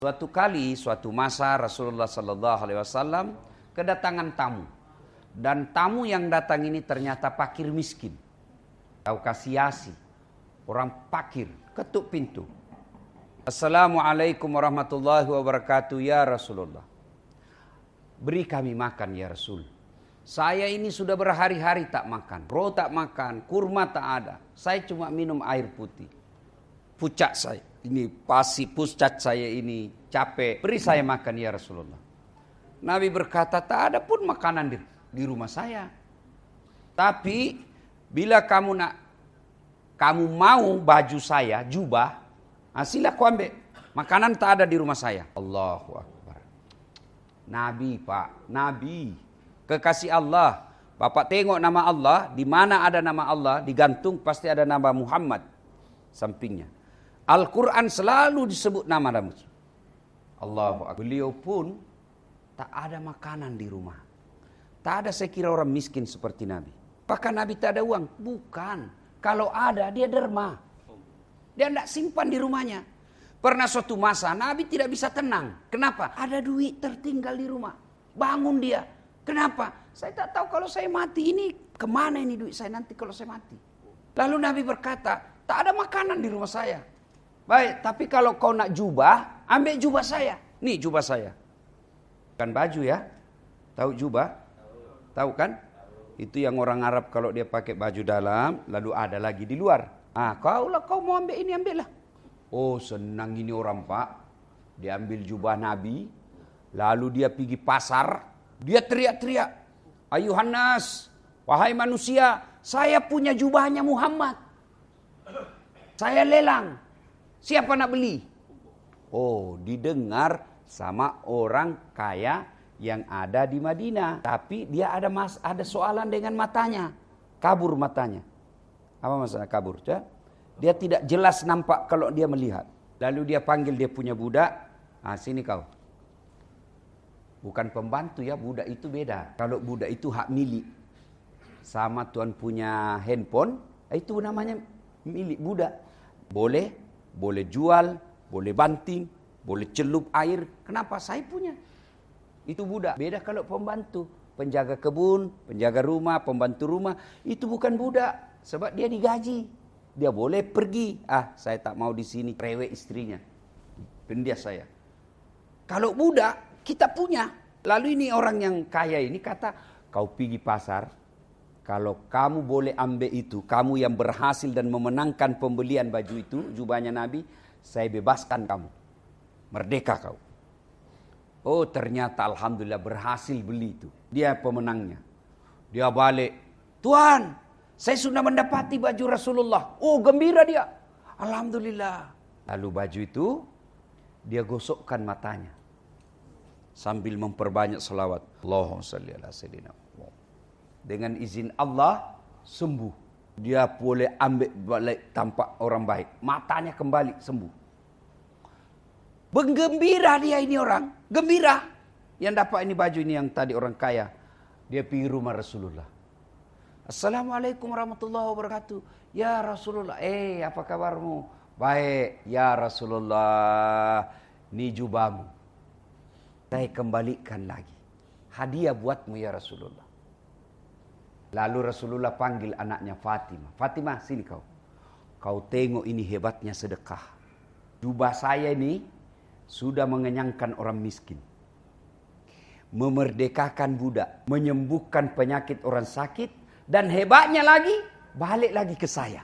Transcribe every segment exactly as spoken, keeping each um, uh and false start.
Suatu kali, suatu masa Rasulullah Sallallahu Alaihi Wasallam kedatangan tamu, dan tamu yang datang ini ternyata fakir miskin, kaukasiasi, orang fakir, ketuk pintu. Assalamualaikum warahmatullahi wabarakatuh ya Rasulullah. Beri kami makan ya Rasul. Saya ini sudah berhari-hari tak makan, roh tak makan, kurma tak ada. Saya cuma minum air putih. Pucat saya. Ini pasti pusat saya ini capek. Beri saya makan ya Rasulullah. Nabi berkata, tak ada pun makanan di, di rumah saya. Tapi bila kamu nak, kamu mau baju saya, jubah, nah sila ku ambil. Makanan tak ada di rumah saya. Allahu Akbar. Nabi Pak, Nabi, kekasih Allah. Bapak tengok nama Allah, di mana ada nama Allah, digantung pasti ada nama Muhammad sampingnya. Al-Quran selalu disebut nama Nabi. Allahu Akbar. Beliau pun tak ada makanan di rumah. Tak ada saya kira orang miskin seperti Nabi. Apakah Nabi tak ada uang? Bukan. Kalau ada dia derma. Dia tidak simpan di rumahnya. Pernah suatu masa Nabi tidak bisa tenang. Kenapa? Ada duit tertinggal di rumah. Bangun dia. Kenapa? Saya tak tahu kalau saya mati ini kemana ini duit saya nanti kalau saya mati. Lalu Nabi berkata, tak ada makanan di rumah saya. Baik, tapi kalau kau nak jubah, ambil jubah saya. Nih jubah saya. Bukan baju ya. Tahu jubah? Tahu kan? Itu yang orang Arab kalau dia pakai baju dalam, lalu ada lagi di luar. Ah, kau lah kau mau ambil ini, ambillah. Oh, senang ini orang Pak. Dia ambil jubah Nabi, lalu dia pergi pasar, dia teriak-teriak, ayuhan nas, wahai manusia, saya punya jubahnya Muhammad. Saya lelang. Siapa nak beli? Oh, didengar sama orang kaya yang ada di Madinah. Tapi dia ada mas, ada soalan dengan matanya. Kabur matanya. Apa masalah kabur? Dia tidak jelas nampak kalau dia melihat. Lalu dia panggil dia punya budak. Ah, sini kau. Bukan pembantu ya, budak itu beda. Kalau budak itu hak milik. Sama tuan punya handphone, itu namanya milik budak. Boleh, boleh jual, boleh banting, boleh celup air. Kenapa? Saya punya. Itu budak. Beda kalau pembantu. Penjaga kebun, penjaga rumah, pembantu rumah. Itu bukan budak. Sebab dia digaji. Dia boleh pergi. Ah, saya tak mau di sini. Rewek istrinya. Pendias saya. Kalau budak, kita punya. Lalu ini orang yang kaya ini kata, kau pergi pasar. Kalau kamu boleh ambil itu, kamu yang berhasil dan memenangkan pembelian baju itu, jubahnya Nabi, saya bebaskan kamu. Merdeka kau. Oh, ternyata alhamdulillah berhasil beli itu. Dia pemenangnya. Dia balik. Tuan, saya sudah mendapati baju Rasulullah. Oh, gembira dia. Alhamdulillah. Lalu baju itu, dia gosokkan matanya. Sambil memperbanyak selawat. Allahumma salli ala sayyidina. Dengan izin Allah, sembuh. Dia boleh ambil balik tampak orang baik. Matanya kembali sembuh. Bergembira dia ini orang. Gembira. Yang dapat ini baju ini yang tadi orang kaya. Dia pergi rumah Rasulullah. Assalamualaikum warahmatullahi wabarakatuh. Ya Rasulullah. Eh, apa kabarmu? Baik. Ya Rasulullah. Ini jubahmu. Saya kembalikan lagi. Hadiah buatmu ya Rasulullah. Lalu Rasulullah panggil anaknya Fatimah. Fatimah, sini kau. Kau tengok ini hebatnya sedekah. Jubah saya ini sudah mengenyangkan orang miskin. Memerdekakan budak. Menyembuhkan penyakit orang sakit. Dan hebatnya lagi, balik lagi ke saya.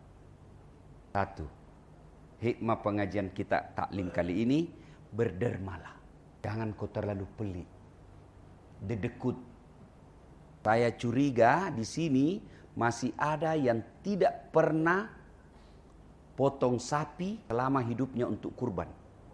Satu. Hikmah pengajian kita taklim kali ini, berdermalah. Jangan kau terlalu pelit. Dedekut. Saya curiga di sini masih ada yang tidak pernah potong sapi selama hidupnya untuk kurban.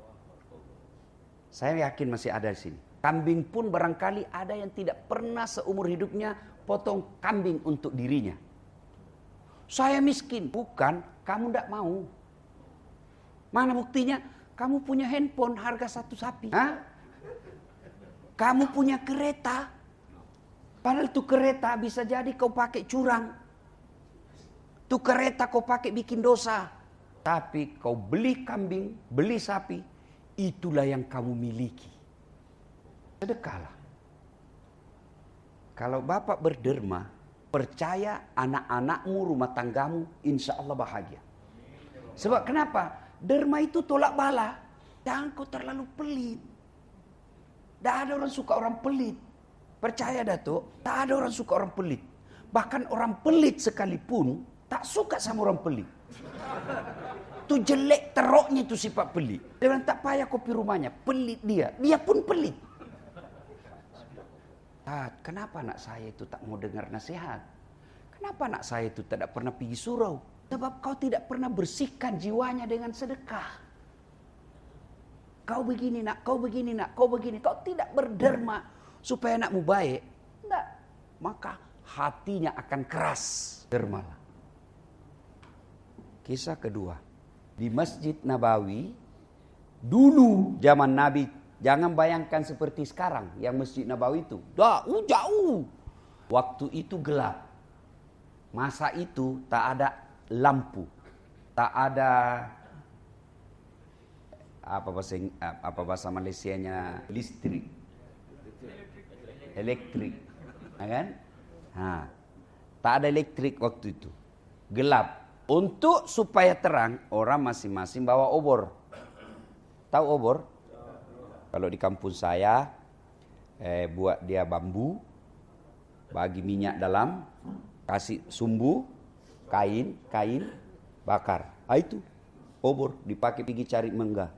Saya yakin masih ada di sini. Kambing pun barangkali ada yang tidak pernah seumur hidupnya potong kambing untuk dirinya. Saya miskin. Bukan, kamu tidak mau. Mana buktinya? Kamu punya handphone harga satu sapi. Hah? Kamu punya kereta. Padahal itu kereta bisa jadi kau pakai curang. Itu kereta kau pakai bikin dosa. Tapi kau beli kambing, beli sapi, itulah yang kamu miliki. Sedekahlah. Kalau bapak berderma, percaya anak-anakmu, rumah tanggamu, insya Allah bahagia. Sebab kenapa? Derma itu tolak bala. Jangan kau terlalu pelit. Tak ada orang suka orang pelit. Percaya Datuk, tak ada orang suka orang pelit. Bahkan orang pelit sekalipun tak suka sama orang pelit. Itu jelek teroknya itu sifat pelit. Dia bilang tak payah kopi rumahnya, pelit dia. Dia pun pelit. Ah, kenapa anak saya itu tak mau dengar nasihat? Kenapa anak saya itu tidak pernah pergi surau? Sebab kau tidak pernah bersihkan jiwanya dengan sedekah. Kau begini nak, kau begini nak, kau begini. Kau tidak berderma supaya anakmu baik. Tidak. Maka hatinya akan keras. Dermalah. Kisah kedua. Di Masjid Nabawi. Dulu zaman Nabi. Jangan bayangkan seperti sekarang. Yang Masjid Nabawi itu. Jauh, jauh. Waktu itu gelap. Masa itu tak ada lampu. Tak ada apa bahasa apa bahasa Malaysianya listrik. Elektrik. Ya kan? Ha. Tak ada elektrik waktu itu. Gelap. Untuk supaya terang, orang masing-masing bawa obor. Tahu obor? Kalau di kampung saya eh, buat dia bambu, bagi minyak dalam, kasih sumbu, kain, kain, bakar. Ah itu obor dipakai pergi cari mangga.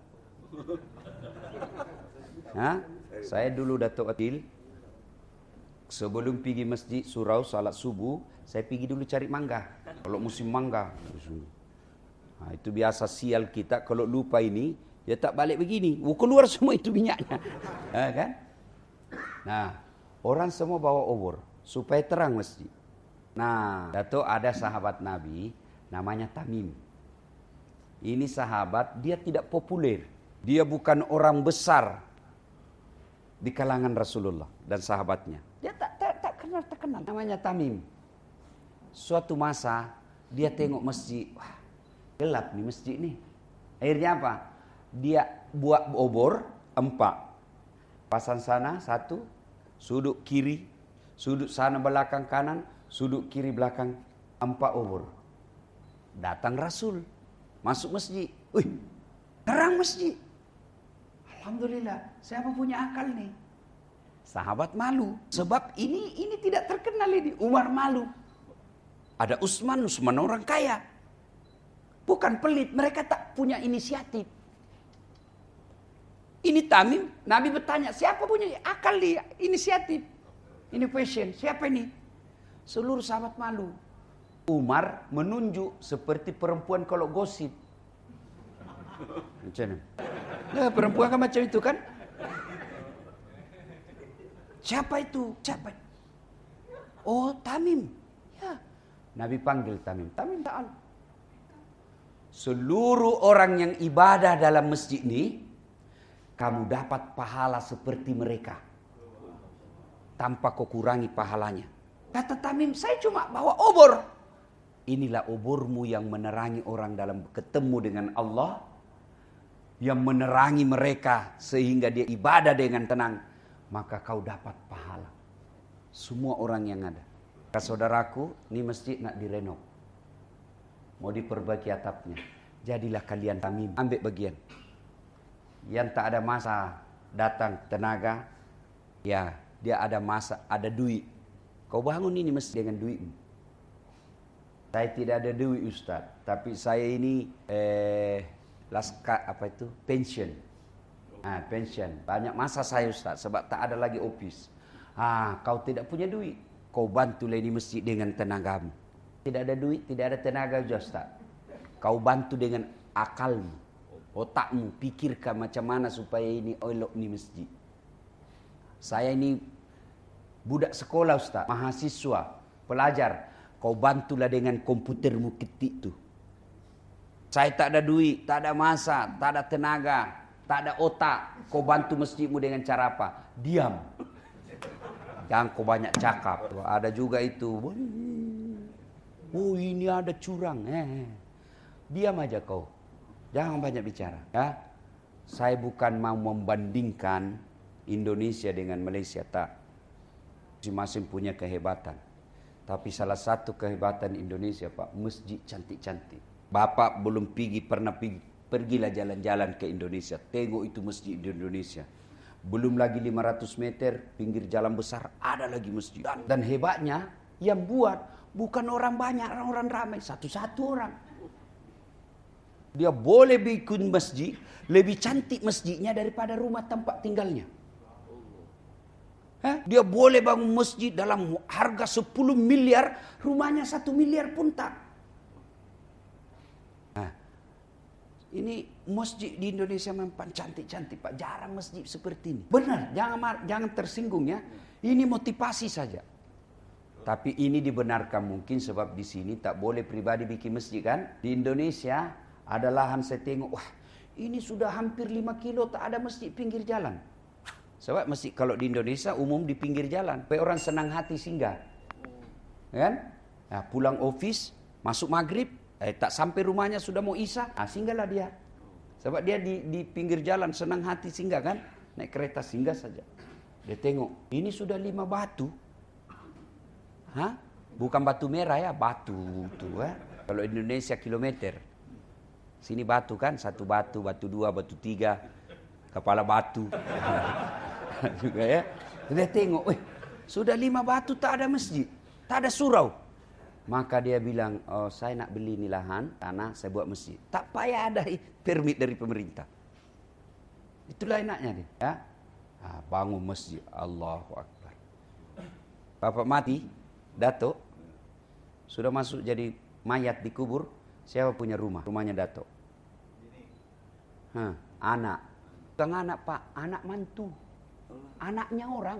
Nah, saya dulu Datuk Adil, sebelum pergi masjid surau salat subuh, saya pergi dulu cari mangga. Kalau musim mangga, nah, itu biasa sial kita kalau lupa ini. Dia tak balik begini. Oh, keluar semua itu minyaknya. Ha, kan? Nah, orang semua bawa obor. Supaya terang masjid. Nah, Datuk ada sahabat Nabi. Namanya Tamim. Ini sahabat, dia tidak populer. Dia bukan orang besar. Di kalangan Rasulullah dan sahabatnya. Dia tak, tak, tak kenal, tak kenal. Namanya Tamim. Suatu masa, dia tengok masjid. Wah, gelap nih masjid nih. Akhirnya apa? Dia buat obor empat. Pasang sana satu, sudut kiri, sudut sana belakang kanan, sudut kiri belakang, empat obor. Datang Rasul, masuk masjid. Wih, terang masjid. Alhamdulillah, siapa punya akal nih? Sahabat malu, sebab ini ini tidak terkenal ini. Umar malu. Ada Utsman, Utsman orang kaya. Bukan pelit, mereka tak punya inisiatif. Ini Tamim, Nabi bertanya, siapa punya akal dia, inisiatif, innovation, siapa ini? Seluruh sahabat malu. Umar menunjuk seperti perempuan kalau gosip. Macam mana? Nah, perempuan kan macam itu kan? Siapa itu? Siapa? Oh, Tamim. Ya. Nabi panggil Tamim. Tamim ta'al. Seluruh orang yang ibadah dalam masjid ini, kamu dapat pahala seperti mereka. Tanpa kau kurangi pahalanya. Kata Tamim, saya cuma bawa obor. Inilah obormu yang menerangi orang dalam ketemu dengan Allah. Yang menerangi mereka sehingga dia ibadah dengan tenang. Maka kau dapat pahala. Semua orang yang ada. Kata saudaraku, ini masjid nak direnov. Mau diperbaiki atapnya. Jadilah kalian Tamim, ambil bagian. Yang tak ada masa datang tenaga, ya dia ada masa, ada duit. Kau bangun ini mesti dengan duitmu. Saya tidak ada duit Ustaz, tapi saya ini eh, laskar apa itu pension, ah pension. Banyak masa saya Ustaz, sebab tak ada lagi office. Ah kau tidak punya duit, kau bantulah ini masjid dengan tenagamu. Tidak ada duit, tidak ada tenaga Ustaz. Kau bantu dengan akalmu. Otakmu, pikirkan macam mana supaya ini elok ni masjid. Saya ini budak sekolah Ustaz, mahasiswa, pelajar. Kau bantulah dengan komputermu ketik tu. Saya tak ada duit, tak ada masa, tak ada tenaga, tak ada otak. Kau bantu masjidmu dengan cara apa? Diam. Jangan kau banyak cakap. Ada juga itu. Oh ini ada curang. Eh. Diam aja kau. Jangan banyak bicara, ya. Saya bukan mau membandingkan Indonesia dengan Malaysia, tak. Masing-masing punya kehebatan. Tapi salah satu kehebatan Indonesia, Pak, masjid cantik-cantik. Bapak belum pergi, pernah pergi, pergilah jalan-jalan ke Indonesia. Tengok itu masjid di Indonesia. Belum lagi lima ratus meter, pinggir jalan besar, ada lagi masjid. Dan, dan hebatnya, yang buat bukan orang banyak, orang-orang ramai. Satu-satu orang. Dia boleh bikin masjid, lebih cantik masjidnya daripada rumah tempat tinggalnya. Hah? Dia boleh bangun masjid dalam harga sepuluh miliar, rumahnya satu miliar pun tak. Nah, ini masjid di Indonesia memang cantik-cantik, Pak. Jarang masjid seperti ini. Benar, jangan jangan tersinggung ya. Ini motivasi saja. Tapi ini dibenarkan mungkin sebab di sini tak boleh pribadi bikin masjid kan. Di Indonesia ada lahan saya tengok, wah ini sudah hampir lima kilo tak ada masjid pinggir jalan. Sebab masjid kalau di Indonesia umum di pinggir jalan. Supaya orang senang hati singgah. Kan? Nah, pulang office, masuk maghrib, eh, tak sampai rumahnya sudah mau isya, ah, singgahlah dia. Sebab dia di, di pinggir jalan senang hati singgah kan. Naik kereta singgah saja. Dia tengok, ini sudah lima batu. Hah? Bukan batu merah ya, batu tuh. Eh? Kalau Indonesia kilometer. Sini batu kan, satu batu, batu dua, batu tiga, kepala batu. Juga ya. Dia tengok, eh, sudah lima batu tak ada masjid, tak ada surau. Maka dia bilang, oh, saya nak beli ini lahan, tanah, saya buat masjid. Tak payah ada permit dari pemerintah. Itulah enaknya dia. Ya? Nah, bangun masjid, Allahu Akbar. Bapak mati, Dato, sudah masuk jadi mayat dikubur, siapa punya rumah? Rumahnya Dato. Hah, anak. Bukan anak, Pak, anak mantu. Anaknya orang.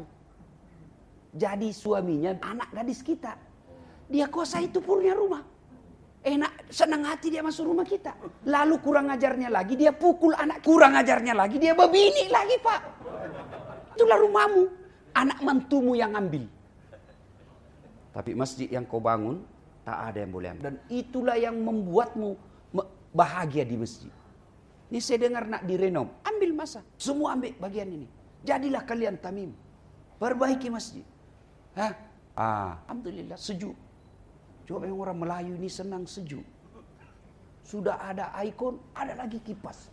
Jadi suaminya anak gadis kita. Dia kuasa itu punya rumah. Enak, senang hati dia masuk rumah kita. Lalu kurang ajarnya lagi dia pukul anak. Kurang ajarnya lagi dia berbini lagi, Pak. Itulah rumahmu. Anak mantumu yang ambil. Tapi masjid yang kau bangun, tak ada yang boleh ambil. Dan itulah yang membuatmu bahagia di masjid. Ini saya dengar nak direnov. Ambil masa. Semua ambil bagian ini. Jadilah kalian tamim. Perbaiki masjid. Hah? Ah, alhamdulillah sejuk. Coba yang orang Melayu ini senang sejuk. Sudah ada ikon, ada lagi kipas.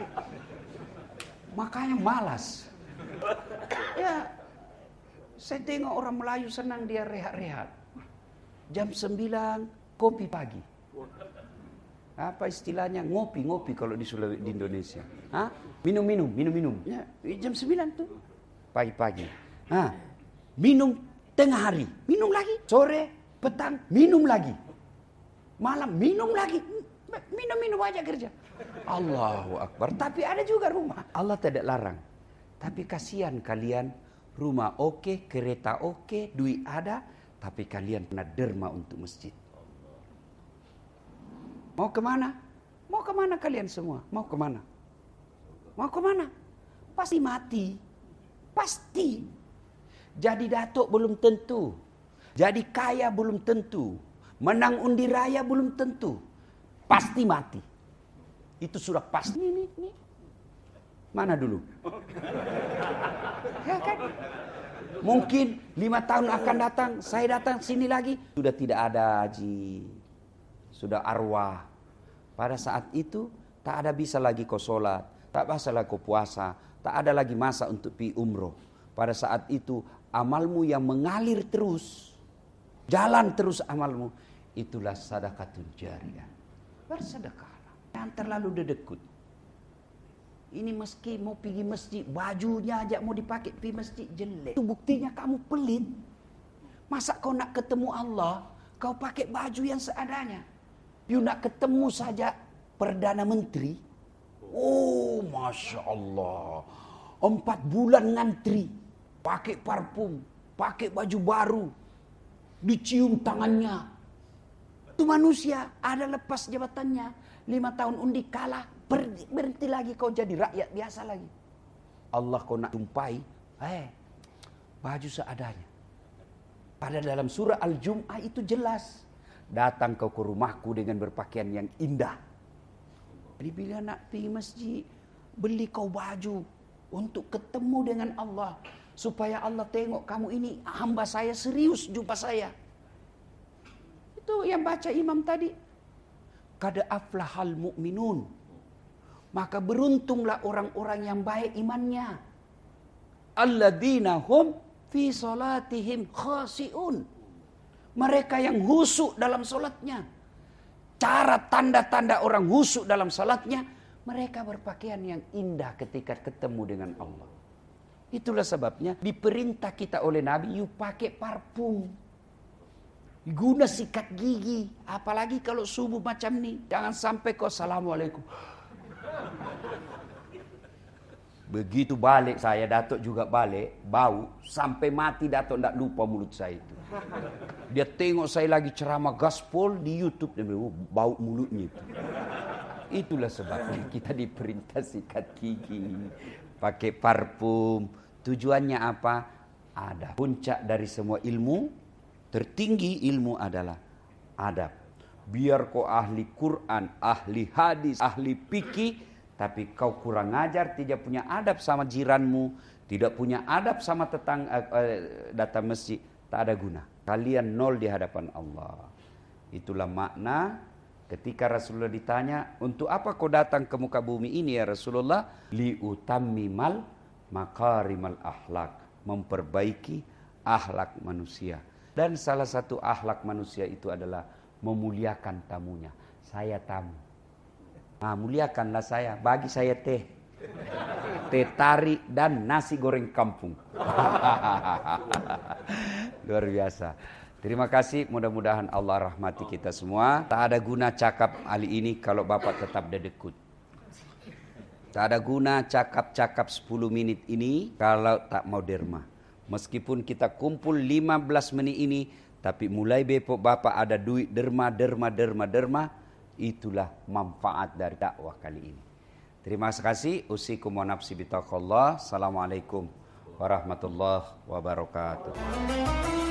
Makanya malas. Ya, saya tengok orang Melayu senang dia rehat-rehat. Jam sembilan kopi pagi. Apa istilahnya? Ngopi-ngopi kalau di Sulawesi di Indonesia. Hah? Minum-minum, minum-minum. Ya, jam sembilan tuh. Pagi-pagi. Hah? Minum tengah hari, minum lagi. Sore, petang, minum lagi. Malam minum lagi. Minum-minum aja kerja. Allahu Akbar. Tapi ada juga rumah. Allah tidak larang. Tapi kasihan kalian, rumah oke, kereta oke, duit ada, tapi kalian pernah derma untuk masjid. Mau kemana? Mau kemana kalian semua? Mau kemana? Mau kemana? Pasti mati. Pasti. Jadi datuk belum tentu. Jadi kaya belum tentu. Menang undi raya belum tentu. Pasti mati. Itu sudah pasti. Ini, ini, ini. Mana dulu? Ya kan? Mungkin lima tahun akan datang, saya datang sini lagi. Sudah tidak ada haji. Sudah arwah. Pada saat itu tak ada bisa lagi kau sholat, tak bisa lagi kau puasa, tak ada lagi masa untuk pi umroh. Pada saat itu amalmu yang mengalir terus, jalan terus amalmu, itulah sedekahun jariyah. Bersedekahlah, jangan terlalu dedekut. Ini meski mau pergi masjid, bajunya aja mau dipakai pergi masjid jelek. Itu buktinya kamu pelit. Masa kau nak ketemu Allah, kau pakai baju yang seadanya. You nak ketemu saja Perdana Menteri. Oh, Masya Allah. Empat bulan ngantri. Pakai parfum. Pakai baju baru. Dicium tangannya. Itu manusia. Ada lepas jabatannya. Lima tahun undi kalah. Berhenti lagi kau jadi rakyat biasa lagi. Allah kau nak jumpai. Eh, baju seadanya. Pada dalam surah Al-Jum'ah itu jelas. Datang kau ke rumahku dengan berpakaian yang indah. Jadi bila nak pergi masjid, beli kau baju untuk ketemu dengan Allah. Supaya Allah tengok kamu ini hamba saya serius jumpa saya. Itu yang baca imam tadi. Qad aflahal mu'minun. Maka beruntunglah orang-orang yang baik imannya. Alladzina hum fi salatihim khasi'un. Mereka yang husuk dalam salatnya. Cara tanda-tanda orang husuk dalam salatnya, mereka berpakaian yang indah ketika ketemu dengan Allah. Itulah sebabnya diperintah kita oleh Nabi, yuk pakai parfum. Guna sikat gigi. Apalagi kalau subuh macam ni. Jangan sampai kau assalamualaikum. Begitu balik saya, Datuk juga balik, bau, sampai mati Datuk tidak lupa mulut saya itu. Dia tengok saya lagi ceramah gaspol di YouTube, dia bilang, oh, bau mulutnya itu. Itulah sebabnya kita diperintah sikat gigi, pakai parfum. Tujuannya apa? Ada puncak dari semua ilmu, tertinggi ilmu adalah adab. Biar kau ahli Quran, ahli hadis, ahli fikih, tapi kau kurang ajar, tidak punya adab sama jiranmu, tidak punya adab sama tetangga, eh, datang masjid, tak ada guna. Kalian nol di hadapan Allah. Itulah makna ketika Rasulullah ditanya, untuk apa kau datang ke muka bumi ini ya Rasulullah? Liutammimal makarimal akhlak, memperbaiki akhlak manusia. Dan salah satu akhlak manusia itu adalah memuliakan tamunya. Saya tamu. Nah, muliakanlah saya, bagi saya teh. Teh tarik dan nasi goreng kampung. Luar biasa. Terima kasih, mudah-mudahan Allah rahmati kita semua. Tak ada guna cakap kali ini kalau Bapak tetap dedekut. Tak ada guna cakap-cakap sepuluh menit ini kalau tak mau derma. Meskipun kita kumpul lima belas menit ini, tapi mulai besok Bapak ada duit derma, derma, derma, derma. Itulah manfaat dari dakwah kali ini. Terima kasih. Usikum wa nafsi bitaqallah. Assalamualaikum warahmatullahi wabarakatuh.